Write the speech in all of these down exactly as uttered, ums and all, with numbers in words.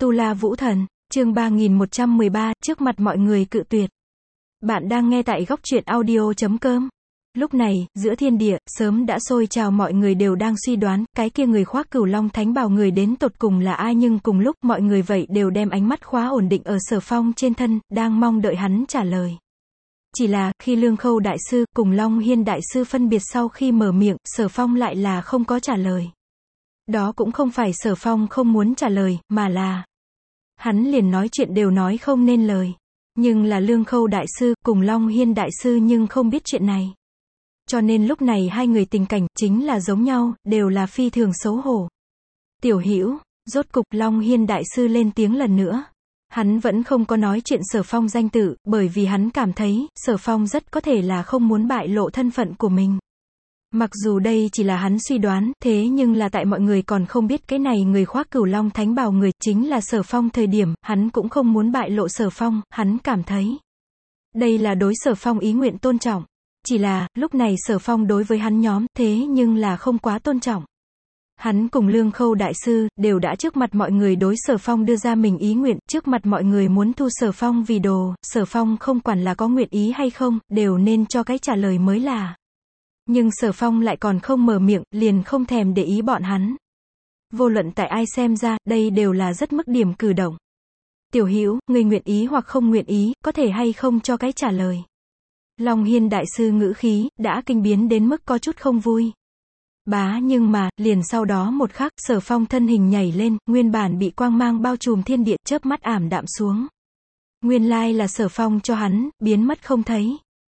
Tu La Vũ Thần, chương ba nghìn một trăm mười ba, trước mặt mọi người cự tuyệt. Bạn đang nghe tại góc truyện audio chấm com. Lúc này, giữa thiên địa, sớm đã sôi trào, mọi người đều đang suy đoán, cái kia người khoác Cửu Long Thánh Bào người đến tột cùng là ai, nhưng cùng lúc, mọi người vậy đều đem ánh mắt khóa ổn định ở Sở Phong trên thân, đang mong đợi hắn trả lời. Chỉ là, khi Lương Khâu Đại Sư, cùng Long Hiên Đại Sư phân biệt sau khi mở miệng, Sở Phong lại là không có trả lời. Đó cũng không phải Sở Phong không muốn trả lời, mà là hắn liền nói chuyện đều nói không nên lời. Nhưng là Lương Khâu Đại Sư, cùng Long Hiên Đại Sư nhưng không biết chuyện này. Cho nên lúc này hai người tình cảnh, chính là giống nhau, đều là phi thường xấu hổ. Tiểu Hữu, rốt cục Long Hiên Đại Sư lên tiếng lần nữa. Hắn vẫn không có nói chuyện Sở Phong danh tự, bởi vì hắn cảm thấy, Sở Phong rất có thể là không muốn bại lộ thân phận của mình. Mặc dù đây chỉ là hắn suy đoán, thế nhưng là tại mọi người còn không biết cái này người khoác Cửu Long Thánh Bào người, chính là Sở Phong thời điểm, hắn cũng không muốn bại lộ Sở Phong, hắn cảm thấy đây là đối Sở Phong ý nguyện tôn trọng. Chỉ là, lúc này Sở Phong đối với hắn nhóm, thế nhưng là không quá tôn trọng. Hắn cùng Lương Khâu Đại Sư, đều đã trước mặt mọi người đối Sở Phong đưa ra mình ý nguyện, trước mặt mọi người muốn thu Sở Phong vì đồ, Sở Phong không quản là có nguyện ý hay không, đều nên cho cái trả lời mới là. Nhưng Sở Phong lại còn không mở miệng, liền không thèm để ý bọn hắn. Vô luận tại ai xem ra, đây đều là rất mức điểm cử động. Tiểu Hữu, người nguyện ý hoặc không nguyện ý, có thể hay không cho cái trả lời. Long Hiên Đại Sư ngữ khí, đã kinh biến đến mức có chút không vui. Bá nhưng mà, liền sau đó một khắc, Sở Phong thân hình nhảy lên, nguyên bản bị quang mang bao trùm thiên địa, chớp mắt ảm đạm xuống. Nguyên lai là Sở Phong cho hắn, biến mất không thấy.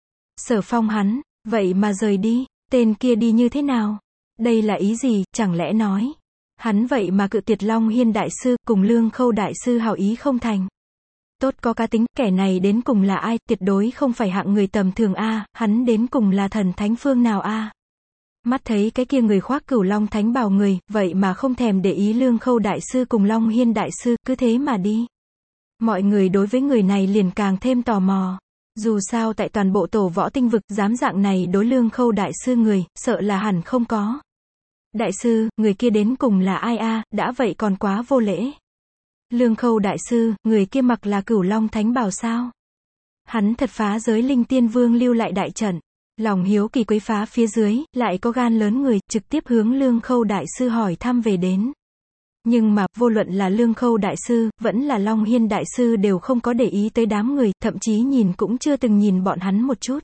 Sở Phong hắn, vậy mà rời đi, tên kia đi như thế nào? Đây là ý gì, chẳng lẽ nói hắn vậy mà cự tuyệt Long Hiên Đại Sư, cùng Lương Khâu Đại Sư hảo ý không thành? Tốt có cá tính, kẻ này đến cùng là ai, tuyệt đối không phải hạng người tầm thường a, hắn đến cùng là thần thánh phương nào a? Mắt thấy cái kia người khoác Cửu Long Thánh Bào người, vậy mà không thèm để ý Lương Khâu Đại Sư cùng Long Hiên Đại Sư, cứ thế mà đi. Mọi người đối với người này liền càng thêm tò mò. Dù sao tại toàn bộ tổ võ tinh vực, dám dạng này đối Lương Khâu Đại Sư người, sợ là hẳn không có. Đại sư, người kia đến cùng là ai a, đã vậy còn quá vô lễ. Lương Khâu Đại Sư, người kia mặc là Cửu Long Thánh Bào sao? Hắn thật phá giới Linh Tiên Vương lưu lại đại trận. Lòng hiếu kỳ quấy phá phía dưới, lại có gan lớn người, trực tiếp hướng Lương Khâu Đại Sư hỏi thăm về đến. Nhưng mà, vô luận là Lương Khâu Đại Sư, vẫn là Long Hiên Đại Sư đều không có để ý tới đám người, thậm chí nhìn cũng chưa từng nhìn bọn hắn một chút.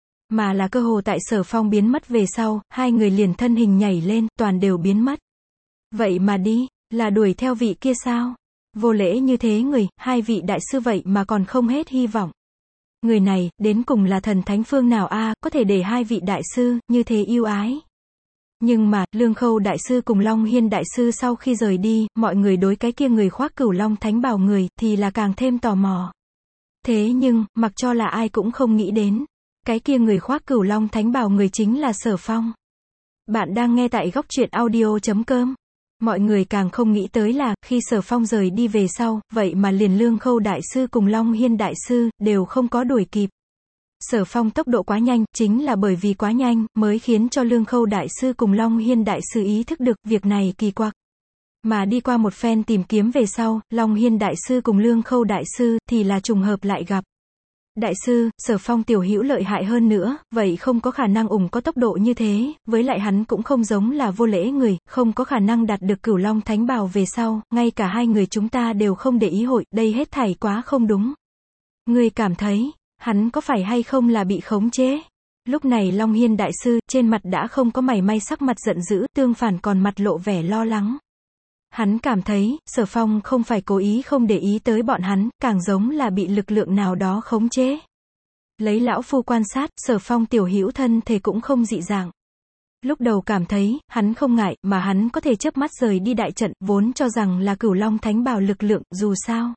Mà là cơ hồ tại Sở Phong biến mất về sau, hai người liền thân hình nhảy lên, toàn đều biến mất. Vậy mà đi, là đuổi theo vị kia sao? Vô lễ như thế người, hai vị đại sư vậy mà còn không hết hy vọng. Người này, đến cùng là thần thánh phương nào a, có thể để hai vị đại sư, như thế yêu ái. Nhưng mà, Lương Khâu Đại Sư cùng Long Hiên Đại Sư sau khi rời đi, mọi người đối cái kia người khoác Cửu Long Thánh Bào người, thì là càng thêm tò mò. Thế nhưng, mặc cho là ai cũng không nghĩ đến. Cái kia người khoác Cửu Long Thánh Bào người chính là Sở Phong. Bạn đang nghe tại góc truyện audio chấm com. Mọi người càng không nghĩ tới là, khi Sở Phong rời đi về sau, vậy mà liền Lương Khâu Đại Sư cùng Long Hiên Đại Sư, đều không có đuổi kịp. Sở Phong tốc độ quá nhanh, chính là bởi vì quá nhanh, mới khiến cho Lương Khâu Đại Sư cùng Long Hiên Đại Sư ý thức được, việc này kỳ quặc. Mà đi qua một phen tìm kiếm về sau, Long Hiên Đại Sư cùng Lương Khâu Đại Sư, thì là trùng hợp lại gặp. Đại sư, Sở Phong tiểu hữu lợi hại hơn nữa, vậy không có khả năng ủng có tốc độ như thế, với lại hắn cũng không giống là vô lễ người, không có khả năng đạt được Cửu Long Thánh Bào về sau, ngay cả hai người chúng ta đều không để ý hội, đây hết thảy quá không đúng. Ngươi cảm thấy, hắn có phải hay không là bị khống chế? Lúc này Long Hiên Đại Sư, trên mặt đã không có mảy may sắc mặt giận dữ, tương phản còn mặt lộ vẻ lo lắng. Hắn cảm thấy, Sở Phong không phải cố ý không để ý tới bọn hắn, càng giống là bị lực lượng nào đó khống chế. Lấy lão phu quan sát, Sở Phong tiểu hữu thân thể cũng không dị dạng. Lúc đầu cảm thấy, hắn không ngại, mà hắn có thể chớp mắt rời đi đại trận, vốn cho rằng là Cửu Long Thánh Bào lực lượng, dù sao.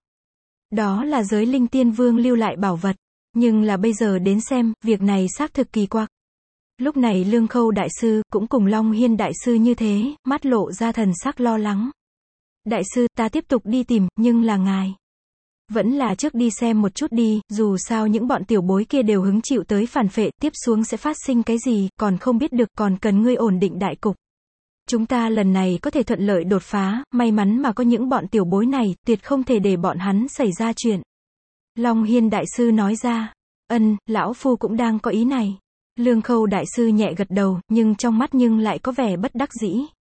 Đó là giới Linh Tiên Vương lưu lại bảo vật. Nhưng là bây giờ đến xem, việc này xác thực kỳ quặc. Lúc này Lương Khâu Đại Sư, cũng cùng Long Hiên Đại Sư như thế, mắt lộ ra thần sắc lo lắng. Đại sư, ta tiếp tục đi tìm, nhưng là ngài. Vẫn là trước đi xem một chút đi, dù sao những bọn tiểu bối kia đều hứng chịu tới phản phệ, tiếp xuống sẽ phát sinh cái gì, còn không biết được, còn cần ngươi ổn định đại cục. Chúng ta lần này có thể thuận lợi đột phá, may mắn mà có những bọn tiểu bối này, tuyệt không thể để bọn hắn xảy ra chuyện. Long Hiên Đại Sư nói ra. Ân, lão phu cũng đang có ý này. Lương Khâu Đại Sư nhẹ gật đầu, nhưng trong mắt nhưng lại có vẻ bất đắc dĩ.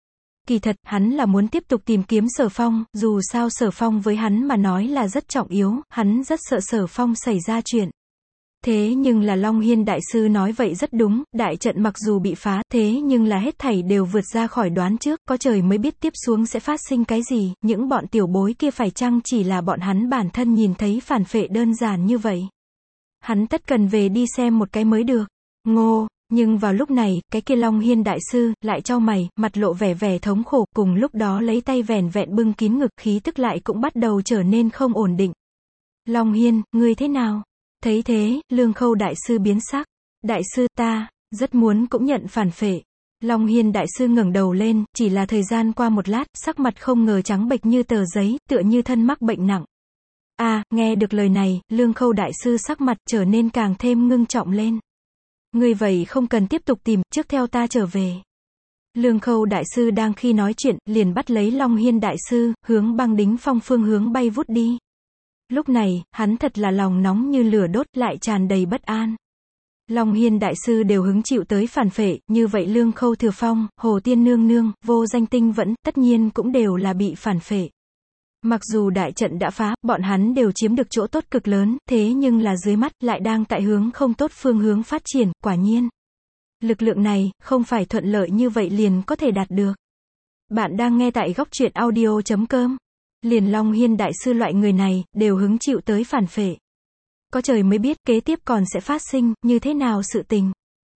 Kỳ thật, hắn là muốn tiếp tục tìm kiếm Sở Phong, dù sao Sở Phong với hắn mà nói là rất trọng yếu, hắn rất sợ Sở Phong xảy ra chuyện. Thế nhưng là Long Hiên Đại Sư nói vậy rất đúng, đại trận mặc dù bị phá, thế nhưng là hết thảy đều vượt ra khỏi đoán trước, có trời mới biết tiếp xuống sẽ phát sinh cái gì, những bọn tiểu bối kia phải chăng chỉ là bọn hắn bản thân nhìn thấy phản phệ đơn giản như vậy. Hắn tất cần về đi xem một cái mới được. Ngô, nhưng vào lúc này, cái kia Long Hiên Đại Sư, lại chau mày, mặt lộ vẻ vẻ thống khổ, cùng lúc đó lấy tay vẻn vẹn bưng kín ngực, khí tức lại cũng bắt đầu trở nên không ổn định. Long Hiên, ngươi thế nào? Thấy thế, Lương Khâu Đại Sư biến sắc. Đại sư, ta, rất muốn cũng nhận phản phệ. Long Hiên Đại Sư ngẩng đầu lên, chỉ là thời gian qua một lát, sắc mặt không ngờ trắng bệch như tờ giấy, tựa như thân mắc bệnh nặng. À, nghe được lời này, Lương Khâu Đại Sư sắc mặt trở nên càng thêm ngưng trọng lên. Ngươi vậy không cần tiếp tục tìm, trước theo ta trở về. Lương Khâu Đại Sư đang khi nói chuyện, liền bắt lấy Long Hiên Đại Sư, hướng băng đính phong phương hướng bay vút đi. Lúc này, hắn thật là lòng nóng như lửa đốt, lại tràn đầy bất an. Long Hiên Đại Sư đều hứng chịu tới phản phệ, như vậy Lương Khâu Thừa Phong, Hồ Tiên Nương Nương, Vô Danh Tinh Vẫn, tất nhiên cũng đều là bị phản phệ. Mặc dù đại trận đã phá, bọn hắn đều chiếm được chỗ tốt cực lớn, thế nhưng là dưới mắt, lại đang tại hướng không tốt phương hướng phát triển, quả nhiên. Lực lượng này, không phải thuận lợi như vậy liền có thể đạt được. Bạn đang nghe tại góc truyện audio chấm com. Liền Long Hiên Đại Sư loại người này, đều hứng chịu tới phản phệ. Có trời mới biết kế tiếp còn sẽ phát sinh, như thế nào sự tình.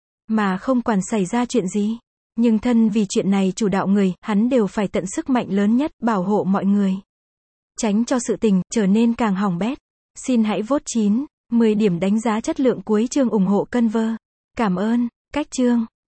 Mà không quản xảy ra chuyện gì. Nhưng thân vì chuyện này chủ đạo người, hắn đều phải tận sức mạnh lớn nhất, bảo hộ mọi người. Tránh cho sự tình, trở nên càng hỏng bét. Xin hãy vote chín, mười điểm đánh giá chất lượng cuối chương ủng hộ Conver. Cảm ơn. Cách chương.